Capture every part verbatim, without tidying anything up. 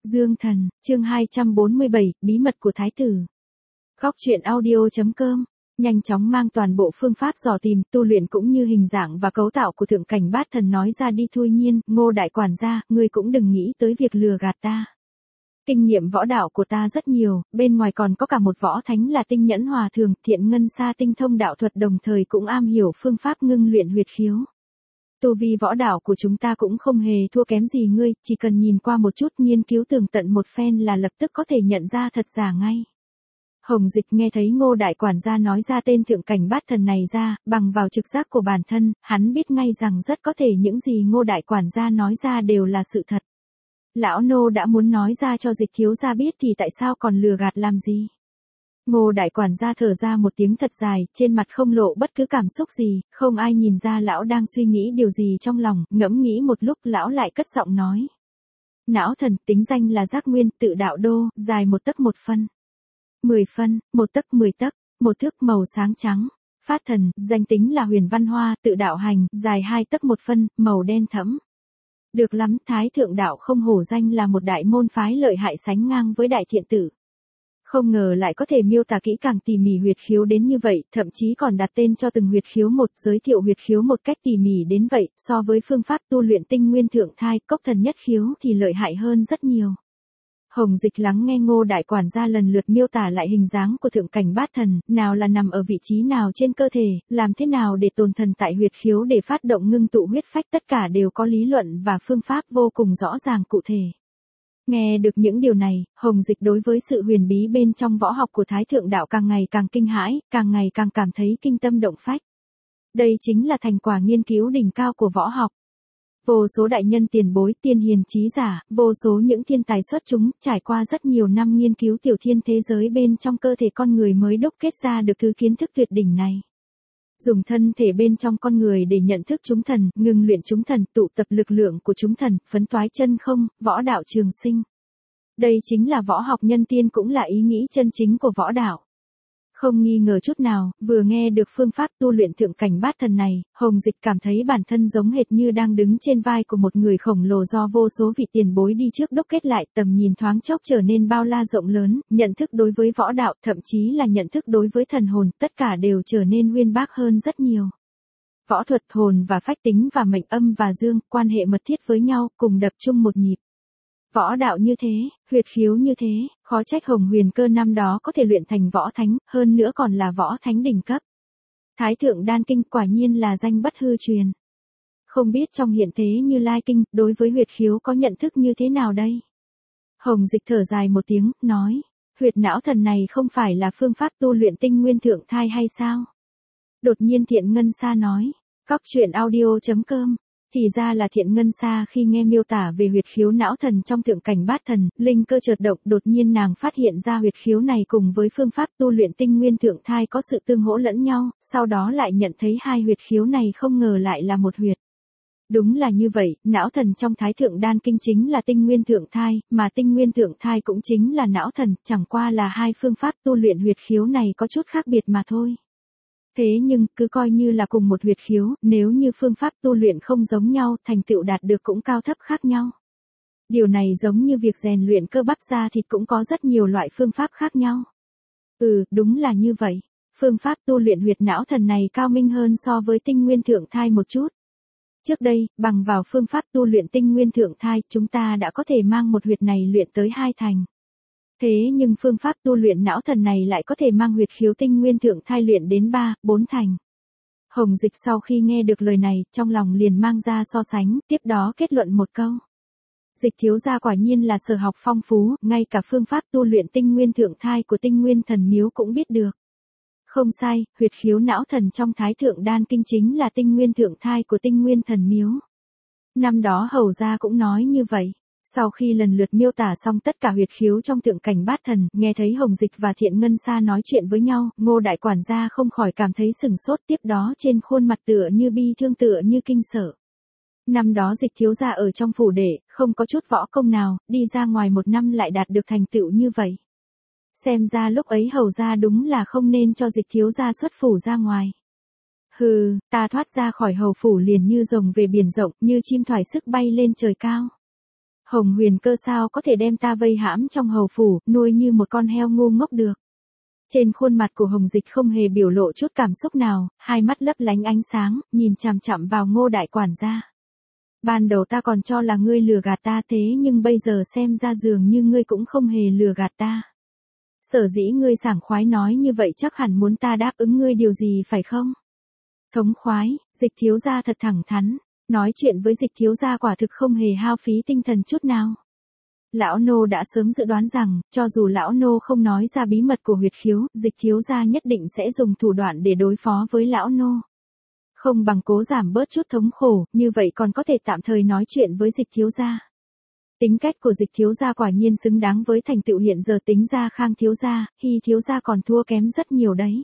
Dương Thần, chương hai trăm bốn mươi bảy, bí mật của Thái tử. Góc truyện audio.com, nhanh chóng mang toàn bộ phương pháp dò tìm, tu luyện cũng như hình dạng và cấu tạo của thượng cảnh bát thần nói ra đi. Thôi Nhiên, Ngô đại quản gia, ngươi cũng đừng nghĩ tới việc lừa gạt ta. Kinh nghiệm võ đạo của ta rất nhiều, bên ngoài còn có cả một võ thánh là Tinh Nhẫn Hòa Thường, Thiện Ngân Sa tinh thông đạo thuật đồng thời cũng am hiểu phương pháp ngưng luyện huyệt khiếu. Tu vi võ đạo của chúng ta cũng không hề thua kém gì ngươi, chỉ cần nhìn qua một chút nghiên cứu tường tận một phen là lập tức có thể nhận ra thật giả ngay. Hồng Dịch nghe thấy Ngô đại quản gia nói ra tên thượng cảnh bát thần này ra, bằng vào trực giác của bản thân, hắn biết ngay rằng rất có thể những gì Ngô đại quản gia nói ra đều là sự thật. Lão nô đã muốn nói ra cho Dịch thiếu gia biết thì tại sao còn lừa gạt làm gì? Ngô đại quản gia thở ra một tiếng thật dài, trên mặt không lộ bất cứ cảm xúc gì, không ai nhìn ra lão đang suy nghĩ điều gì trong lòng, ngẫm nghĩ một lúc lão lại cất giọng nói. Não thần, tính danh là Giác Nguyên, tự đạo đô, dài một tấc một phân. Mười phân, một tấc mười tấc, một thước màu sáng trắng. Phát thần, danh tính là Huyền Văn Hoa, tự đạo hành, dài hai tấc một phân, màu đen thẫm. Được lắm, Thái thượng đạo không hổ danh là một đại môn phái lợi hại sánh ngang với đại thiện tử. Không ngờ lại có thể miêu tả kỹ càng tỉ mỉ huyệt khiếu đến như vậy, thậm chí còn đặt tên cho từng huyệt khiếu một, giới thiệu huyệt khiếu một cách tỉ mỉ đến vậy, so với phương pháp tu luyện tinh nguyên thượng thai, cốc thần nhất khiếu thì lợi hại hơn rất nhiều. Hồng Dịch lắng nghe Ngô đại quản gia lần lượt miêu tả lại hình dáng của thượng cảnh bát thần, nào là nằm ở vị trí nào trên cơ thể, làm thế nào để tồn thần tại huyệt khiếu để phát động ngưng tụ huyết phách, tất cả đều có lý luận và phương pháp vô cùng rõ ràng cụ thể. Nghe được những điều này, Hồng Dịch đối với sự huyền bí bên trong võ học của Thái thượng đạo càng ngày càng kinh hãi, càng ngày càng cảm thấy kinh tâm động phách. Đây chính là thành quả nghiên cứu đỉnh cao của võ học. Vô số đại nhân tiền bối, tiên hiền trí giả, vô số những thiên tài xuất chúng, trải qua rất nhiều năm nghiên cứu tiểu thiên thế giới bên trong cơ thể con người mới đúc kết ra được thứ kiến thức tuyệt đỉnh này. Dùng thân thể bên trong con người để nhận thức chúng thần, ngưng luyện chúng thần, tụ tập lực lượng của chúng thần, phấn toái chân không, võ đạo trường sinh. Đây chính là võ học nhân tiên, cũng là ý nghĩ chân chính của võ đạo. Không nghi ngờ chút nào, vừa nghe được phương pháp tu luyện thượng cảnh bát thần này, Hồng Dịch cảm thấy bản thân giống hệt như đang đứng trên vai của một người khổng lồ do vô số vị tiền bối đi trước đúc kết lại, tầm nhìn thoáng chốc trở nên bao la rộng lớn, nhận thức đối với võ đạo, thậm chí là nhận thức đối với thần hồn, tất cả đều trở nên uyên bác hơn rất nhiều. Võ thuật, hồn và phách, tính và mệnh, âm và dương, quan hệ mật thiết với nhau, cùng đập chung một nhịp. Võ đạo như thế, huyệt khiếu như thế, khó trách Hồng Huyền Cơ năm đó có thể luyện thành võ thánh, hơn nữa còn là võ thánh đỉnh cấp. Thái thượng đan kinh quả nhiên là danh bất hư truyền. Không biết trong hiện thế Như Lai kinh, đối với huyệt khiếu có nhận thức như thế nào đây? Hồng Dịch thở dài một tiếng, nói, huyệt não thần này không phải là phương pháp tu luyện tinh nguyên thượng thai hay sao? Đột nhiên Thiện Ngân Sa nói, góc truyện audio.com. Thì ra là Thiện Ngân Sa khi nghe miêu tả về huyệt khiếu não thần trong thượng cảnh bát thần, linh cơ chợt động, đột nhiên nàng phát hiện ra huyệt khiếu này cùng với phương pháp tu luyện tinh nguyên thượng thai có sự tương hỗ lẫn nhau, sau đó lại nhận thấy hai huyệt khiếu này không ngờ lại là một huyệt. Đúng là như vậy, não thần trong Thái thượng đan kinh chính là tinh nguyên thượng thai, mà tinh nguyên thượng thai cũng chính là não thần, chẳng qua là hai phương pháp tu luyện huyệt khiếu này có chút khác biệt mà thôi. Thế nhưng, cứ coi như là cùng một huyệt khiếu, nếu như phương pháp tu luyện không giống nhau, thành tựu đạt được cũng cao thấp khác nhau. Điều này giống như việc rèn luyện cơ bắp da thịt cũng có rất nhiều loại phương pháp khác nhau. Ừ, đúng là như vậy. Phương pháp tu luyện huyệt não thần này cao minh hơn so với tinh nguyên thượng thai một chút. Trước đây, bằng vào phương pháp tu luyện tinh nguyên thượng thai, chúng ta đã có thể mang một huyệt này luyện tới hai thành. Thế nhưng phương pháp tu luyện não thần này lại có thể mang huyệt khiếu tinh nguyên thượng thai luyện đến ba, bốn thành. Hồng Dịch sau khi nghe được lời này, trong lòng liền mang ra so sánh, tiếp đó kết luận một câu. Dịch thiếu gia quả nhiên là sở học phong phú, ngay cả phương pháp tu luyện tinh nguyên thượng thai của tinh nguyên thần miếu cũng biết được. Không sai, huyệt khiếu não thần trong Thái thượng đan kinh chính là tinh nguyên thượng thai của tinh nguyên thần miếu. Năm đó Hầu gia cũng nói như vậy. Sau khi lần lượt miêu tả xong tất cả huyệt khiếu trong thượng cảnh bát thần, nghe thấy Hồng Dịch và Thiện Ngân Sa nói chuyện với nhau, Ngô đại quản gia không khỏi cảm thấy sửng sốt, tiếp đó trên khuôn mặt tựa như bi thương tựa như kinh sợ. Năm đó Dịch thiếu gia ở trong phủ đệ, không có chút võ công nào, đi ra ngoài một năm lại đạt được thành tựu như vậy. Xem ra lúc ấy Hầu gia đúng là không nên cho Dịch thiếu gia xuất phủ ra ngoài. Hừ, ta thoát ra khỏi hầu phủ liền như rồng về biển rộng, như chim thoải sức bay lên trời cao. Hồng Huyền Cơ sao có thể đem ta vây hãm trong hầu phủ, nuôi như một con heo ngu ngốc được. Trên khuôn mặt của Hồng Dịch không hề biểu lộ chút cảm xúc nào, hai mắt lấp lánh ánh sáng, nhìn chằm chằm vào Ngô đại quản gia. Ban đầu ta còn cho là ngươi lừa gạt ta thế nhưng bây giờ xem ra dường như ngươi cũng không hề lừa gạt ta. Sở dĩ ngươi sảng khoái nói như vậy chắc hẳn muốn ta đáp ứng ngươi điều gì phải không? Thống khoái, Dịch thiếu gia thật thẳng thắn, nói chuyện với Dịch thiếu gia quả thực không hề hao phí tinh thần chút nào. Lão nô đã sớm dự đoán rằng, cho dù lão nô không nói ra bí mật của huyệt khiếu, Dịch thiếu gia nhất định sẽ dùng thủ đoạn để đối phó với lão nô. Không bằng cố giảm bớt chút thống khổ, như vậy còn có thể tạm thời nói chuyện với Dịch thiếu gia. Tính cách của Dịch thiếu gia quả nhiên xứng đáng với thành tựu hiện giờ tính ra Khang thiếu gia, Hy thiếu gia còn thua kém rất nhiều đấy.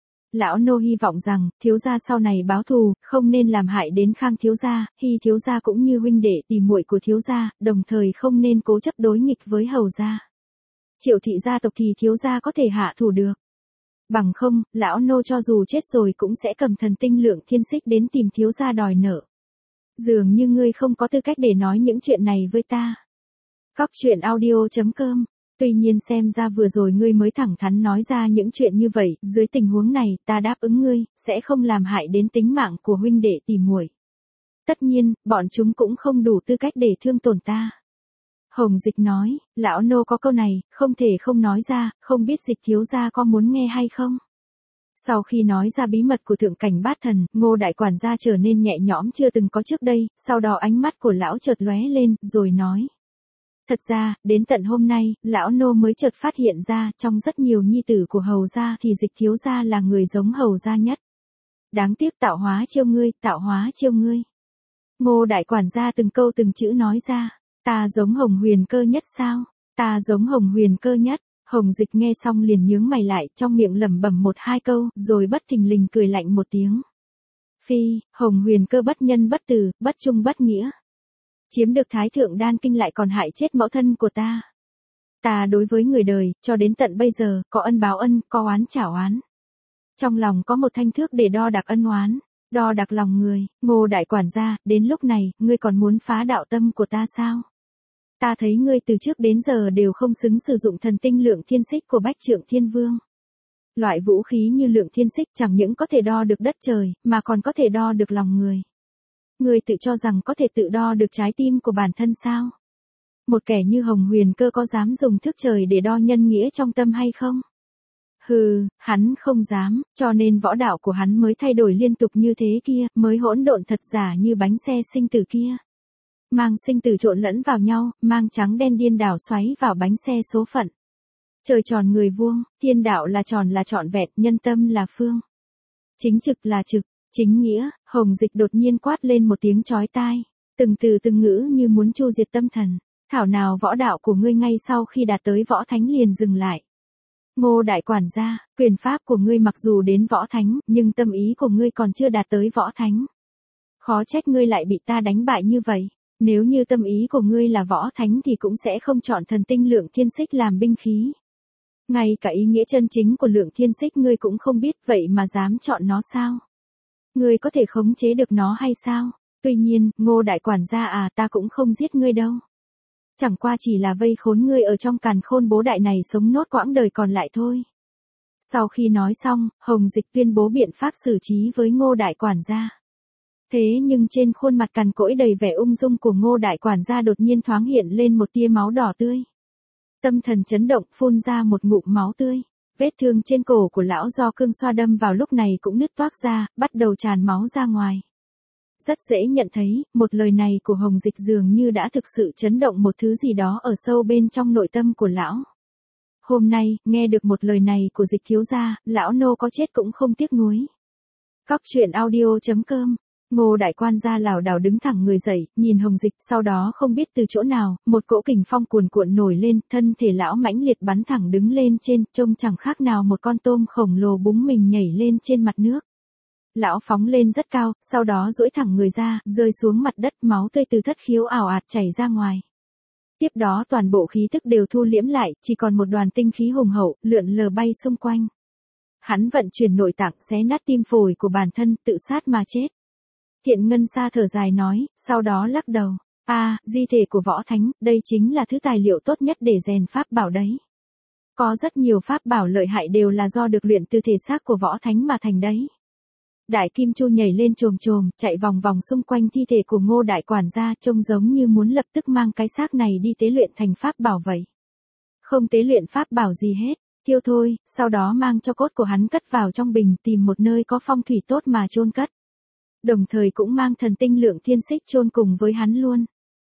Lão nô hy vọng rằng, thiếu gia sau này báo thù, không nên làm hại đến Khang thiếu gia, Hy thiếu gia cũng như huynh đệ tỉ muội của thiếu gia, đồng thời không nên cố chấp đối nghịch với hầu gia. Triệu thị gia tộc thì thiếu gia có thể hạ thủ được. Bằng không, lão nô cho dù chết rồi cũng sẽ cầm thần tinh lượng thiên xích đến tìm thiếu gia đòi nợ. Dường như ngươi không có tư cách để nói những chuyện này với ta. Cóc truyện audio chấm com. Tuy nhiên xem ra vừa rồi ngươi mới thẳng thắn nói ra những chuyện như vậy, dưới tình huống này, ta đáp ứng ngươi, sẽ không làm hại đến tính mạng của huynh đệ tỉ muội. Tất nhiên, bọn chúng cũng không đủ tư cách để thương tổn ta. Hồng Dịch nói, lão nô có câu này, không thể không nói ra, không biết Dịch thiếu gia có muốn nghe hay không? Sau khi nói ra bí mật của thượng cảnh bát thần, Ngô đại quản gia trở nên nhẹ nhõm chưa từng có trước đây, sau đó ánh mắt của lão chợt lóe lên, rồi nói. Thật ra, đến tận hôm nay, lão nô mới chợt phát hiện ra, trong rất nhiều nhi tử của hầu gia thì Dịch thiếu gia là người giống hầu gia nhất. Đáng tiếc tạo hóa chiêu ngươi, tạo hóa chiêu ngươi. Ngô đại quản gia từng câu từng chữ nói ra, ta giống Hồng Huyền Cơ nhất sao? Ta giống Hồng Huyền Cơ nhất. Hồng Dịch nghe xong liền nhướng mày lại, trong miệng lẩm bẩm một hai câu, rồi bất thình lình cười lạnh một tiếng. Phi, Hồng Huyền Cơ bất nhân bất từ, bất trung bất nghĩa. Chiếm được Thái Thượng Đan Kinh lại còn hại chết mẫu thân của ta. Ta đối với người đời, cho đến tận bây giờ, có ân báo ân, có oán trả oán. Trong lòng có một thanh thước để đo đạc ân oán, đo đạc lòng người. Ngô đại quản gia, đến lúc này, ngươi còn muốn phá đạo tâm của ta sao? Ta thấy ngươi từ trước đến giờ đều không xứng sử dụng thần tinh lượng thiên xích của Bách Trượng Thiên Vương. Loại vũ khí như lượng thiên xích chẳng những có thể đo được đất trời, mà còn có thể đo được lòng người. Ngươi tự cho rằng có thể tự đo được trái tim của bản thân sao? Một kẻ như Hồng Huyền Cơ có dám dùng thước trời để đo nhân nghĩa trong tâm hay không? Hừ, hắn không dám, cho nên võ đạo của hắn mới thay đổi liên tục như thế kia, mới hỗn độn thật giả như bánh xe sinh tử kia. Mang sinh tử trộn lẫn vào nhau, mang trắng đen điên đảo xoáy vào bánh xe số phận. Trời tròn người vuông, thiên đạo là tròn là trọn vẹn, nhân tâm là phương. Chính trực là trực, chính nghĩa. Hồng Dịch đột nhiên quát lên một tiếng chói tai, từng từ từng ngữ như muốn chu diệt tâm thần. Thảo nào võ đạo của ngươi ngay sau khi đạt tới võ thánh liền dừng lại. Ngô đại quản gia, quyền pháp của ngươi mặc dù đến võ thánh, nhưng tâm ý của ngươi còn chưa đạt tới võ thánh. Khó trách ngươi lại bị ta đánh bại như vậy. Nếu như tâm ý của ngươi là võ thánh thì cũng sẽ không chọn thần tinh lượng thiên xích làm binh khí. Ngay cả ý nghĩa chân chính của lượng thiên xích ngươi cũng không biết, vậy mà dám chọn nó sao? Ngươi có thể khống chế được nó hay sao? Tuy nhiên, Ngô đại quản gia à, ta cũng không giết ngươi đâu. Chẳng qua chỉ là vây khốn ngươi ở trong càn khôn bố đại này sống nốt quãng đời còn lại thôi. Sau khi nói xong, Hồng Dịch tuyên bố biện pháp xử trí với Ngô đại quản gia. Thế nhưng trên khuôn mặt cằn cỗi đầy vẻ ung dung của Ngô đại quản gia đột nhiên thoáng hiện lên một tia máu đỏ tươi. Tâm thần chấn động, phun ra một ngụm máu tươi. Vết thương trên cổ của lão do cương xoa đâm vào lúc này cũng nứt toác ra, bắt đầu tràn máu ra ngoài. Rất dễ nhận thấy, một lời này của Hồng Dịch dường như đã thực sự chấn động một thứ gì đó ở sâu bên trong nội tâm của lão. Hôm nay, nghe được một lời này của Dịch thiếu gia, lão nô có chết cũng không tiếc nuối. Cóc truyện audio chấm com. Ngô đại quan gia lảo đảo đứng thẳng người dậy, nhìn Hồng Dịch, sau đó không biết từ chỗ nào, một cỗ kình phong cuồn cuộn nổi lên, thân thể lão mãnh liệt bắn thẳng đứng lên trên, trông chẳng khác nào một con tôm khổng lồ búng mình nhảy lên trên mặt nước. Lão phóng lên rất cao, sau đó duỗi thẳng người ra, rơi xuống mặt đất, máu tươi từ thất khiếu ảo ạt chảy ra ngoài. Tiếp đó toàn bộ khí tức đều thu liễm lại, chỉ còn một đoàn tinh khí hùng hậu, lượn lờ bay xung quanh. Hắn vận chuyển nội tạng xé nát tim phổi của bản thân, tự sát mà chết. Thiện Ngân Sa thở dài nói, sau đó lắc đầu. À, di thể của võ thánh, đây chính là thứ tài liệu tốt nhất để rèn pháp bảo đấy. Có rất nhiều pháp bảo lợi hại đều là do được luyện từ thể xác của võ thánh mà thành đấy. Đại Kim Chu nhảy lên chồm chồm, chạy vòng vòng xung quanh thi thể của Ngô đại quản gia, trông giống như muốn lập tức mang cái xác này đi tế luyện thành pháp bảo vậy. Không tế luyện pháp bảo gì hết, tiêu thôi, sau đó mang cho cốt của hắn cất vào trong bình, tìm một nơi có phong thủy tốt mà chôn cất. Đồng thời cũng mang thần tinh Lượng Thiên Xích chôn cùng với hắn luôn.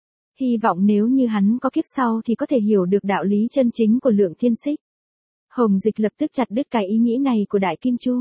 Hy vọng nếu như hắn có kiếp sau thì có thể hiểu được đạo lý chân chính của Lượng Thiên Xích. Hồng Dịch lập tức chặt đứt cái ý nghĩ này của Đại Kim Chu.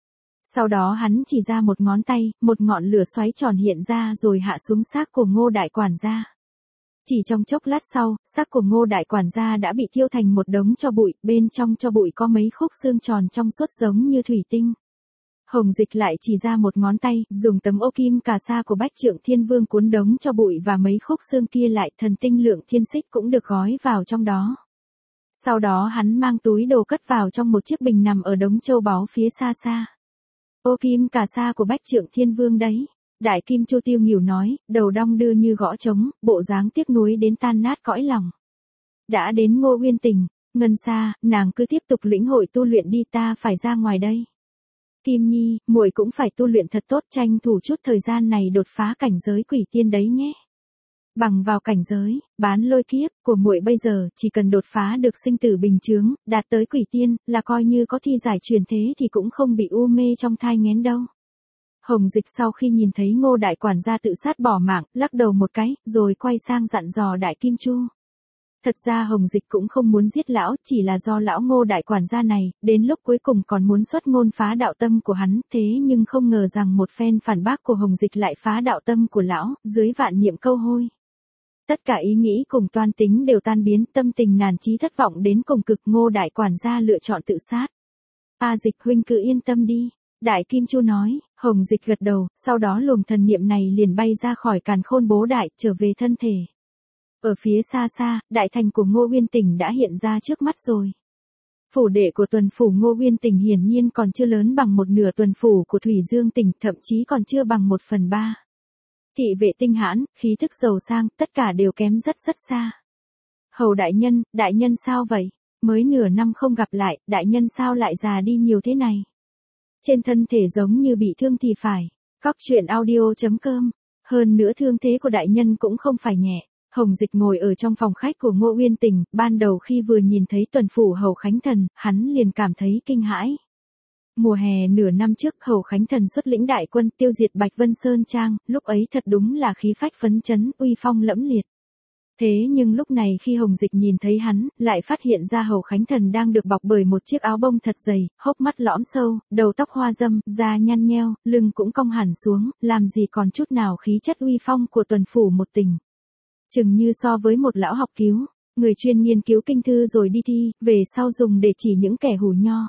Sau đó hắn chỉ ra một ngón tay, một ngọn lửa xoáy tròn hiện ra rồi hạ xuống xác của Ngô đại quản gia. Chỉ trong chốc lát sau, xác của Ngô đại quản gia đã bị thiêu thành một đống tro bụi, bên trong tro bụi có mấy khúc xương tròn trong suốt giống như thủy tinh. Hồng Dịch lại chỉ ra một ngón tay, dùng tấm ô kim cà sa của Bách Trượng Thiên Vương cuốn đống tro bụi và mấy khúc xương kia lại, thần tinh Lượng Thiên Xích cũng được gói vào trong đó. Sau đó hắn mang túi đồ cất vào trong một chiếc bình nằm ở đống châu báu phía xa xa. Ô kim cà sa của Bách Trượng Thiên Vương đấy. Đại Kim Chu tiêu nghỉu nói, đầu đong đưa như gõ trống, bộ dáng tiếc nuối đến tan nát cõi lòng. Đã đến Ngô Uyên Tình, Ngân Sa, nàng cứ tiếp tục lĩnh hội tu luyện đi, ta phải ra ngoài đây. Kim Nhi, muội cũng phải tu luyện thật tốt, tranh thủ chút thời gian này đột phá cảnh giới quỷ tiên đấy nhé. Bằng vào cảnh giới bán lôi kiếp của muội bây giờ, chỉ cần đột phá được sinh tử bình chướng, đạt tới quỷ tiên, là coi như có thi giải truyền thế thì cũng không bị u mê trong thai nghén đâu. Hồng Dịch sau khi nhìn thấy Ngô đại quản gia tự sát bỏ mạng, lắc đầu một cái, rồi quay sang dặn dò Đại Kim Chu. Thật ra Hồng Dịch cũng không muốn giết lão, chỉ là do lão Ngô đại quản gia này, đến lúc cuối cùng còn muốn xuất ngôn phá đạo tâm của hắn, thế nhưng không ngờ rằng một phen phản bác của Hồng Dịch lại phá đạo tâm của lão, dưới vạn niệm câu hôi. Tất cả ý nghĩ cùng toan tính đều tan biến, tâm tình nản chí thất vọng đến cùng cực. Ngô đại quản gia lựa chọn tự sát. A Dịch huynh cứ yên tâm đi. Đại Kim Chu nói. Hồng Dịch gật đầu, sau đó luồng thần niệm này liền bay ra khỏi càn khôn bố đại, trở về thân thể. Ở phía xa xa, đại thành của Ngô Uyên Tình đã hiện ra trước mắt rồi. Phủ đệ của tuần phủ Ngô Uyên Tình hiển nhiên còn chưa lớn bằng một nửa tuần phủ của Thủy Dương Tỉnh, thậm chí còn chưa bằng một phần ba. Thị vệ tinh hãn, khí thức giàu sang, tất cả đều kém rất rất xa. Hầu đại nhân, đại nhân sao vậy? Mới nửa năm không gặp lại, đại nhân sao lại già đi nhiều thế này? Trên thân thể giống như bị thương thì phải. Cóc truyện audio chấm com. Hơn nữa thương thế của đại nhân cũng không phải nhẹ. Hồng Dịch ngồi ở trong phòng khách của Ngô Uyên Tình, ban đầu khi vừa nhìn thấy tuần phủ Hầu Khánh Thần, hắn liền cảm thấy kinh hãi. Mùa hè nửa năm trước, Hầu Khánh Thần xuất lĩnh đại quân tiêu diệt Bạch Vân Sơn Trang, lúc ấy thật đúng là khí phách phấn chấn, uy phong lẫm liệt. Thế nhưng lúc này khi Hồng Dịch nhìn thấy hắn, lại phát hiện ra Hầu Khánh Thần đang được bọc bởi một chiếc áo bông thật dày, hốc mắt lõm sâu, đầu tóc hoa râm, da nhăn nheo, lưng cũng cong hẳn xuống, làm gì còn chút nào khí chất uy phong của tuần phủ một tình. Chừng như so với một lão học cứu, người chuyên nghiên cứu kinh thư rồi đi thi, về sau dùng để chỉ những kẻ hủ nho.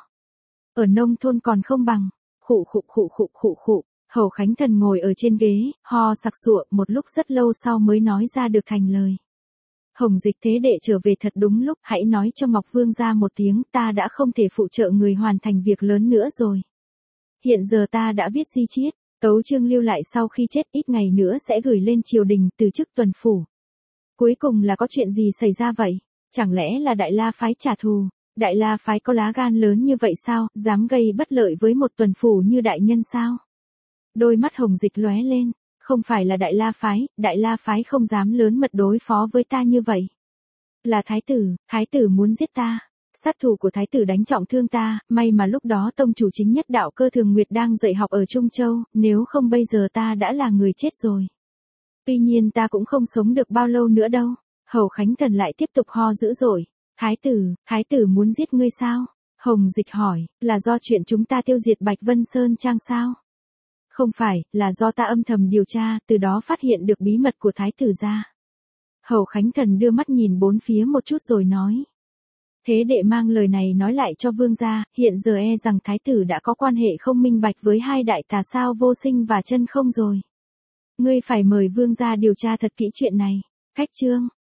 Ở nông thôn còn không bằng. Khụ khụ khụ khụ khụ khụ. Hầu Khánh Thần ngồi ở trên ghế, ho sặc sụa, một lúc rất lâu sau mới nói ra được thành lời. Hồng Dịch thế đệ trở về thật đúng lúc, hãy nói cho Ngọc Vương ra một tiếng, ta đã không thể phụ trợ người hoàn thành việc lớn nữa rồi. Hiện giờ ta đã viết di chiết, tấu chương lưu lại sau khi chết, ít ngày nữa sẽ gửi lên triều đình, từ chức tuần phủ. Cuối cùng là có chuyện gì xảy ra vậy? Chẳng lẽ là Đại La phái trả thù? Đại La phái có lá gan lớn như vậy sao, dám gây bất lợi với một tuần phủ như đại nhân sao? Đôi mắt Hồng Dịch lóe lên, không phải là Đại La phái, Đại La phái không dám lớn mật đối phó với ta như vậy. Là thái tử, thái tử muốn giết ta. Sát thủ của thái tử đánh trọng thương ta, may mà lúc đó tông chủ chính nhất Đạo Cơ Thường Nguyệt đang dạy học ở Trung Châu, nếu không bây giờ ta đã là người chết rồi. Tuy nhiên ta cũng không sống được bao lâu nữa đâu. Hầu Khánh Thần lại tiếp tục ho dữ dội. Thái tử, thái tử muốn giết ngươi sao? Hồng Dịch hỏi, là do chuyện chúng ta tiêu diệt Bạch Vân Sơn Trang sao? Không phải, là do ta âm thầm điều tra, từ đó phát hiện được bí mật của thái tử gia. Hầu Khánh Thần đưa mắt nhìn bốn phía một chút rồi nói. Thế đệ mang lời này nói lại cho vương gia, hiện giờ e rằng thái tử đã có quan hệ không minh bạch với hai đại tà sao Vô Sinh và Chân Không rồi. Ngươi phải mời vương gia điều tra thật kỹ chuyện này. Khách chương.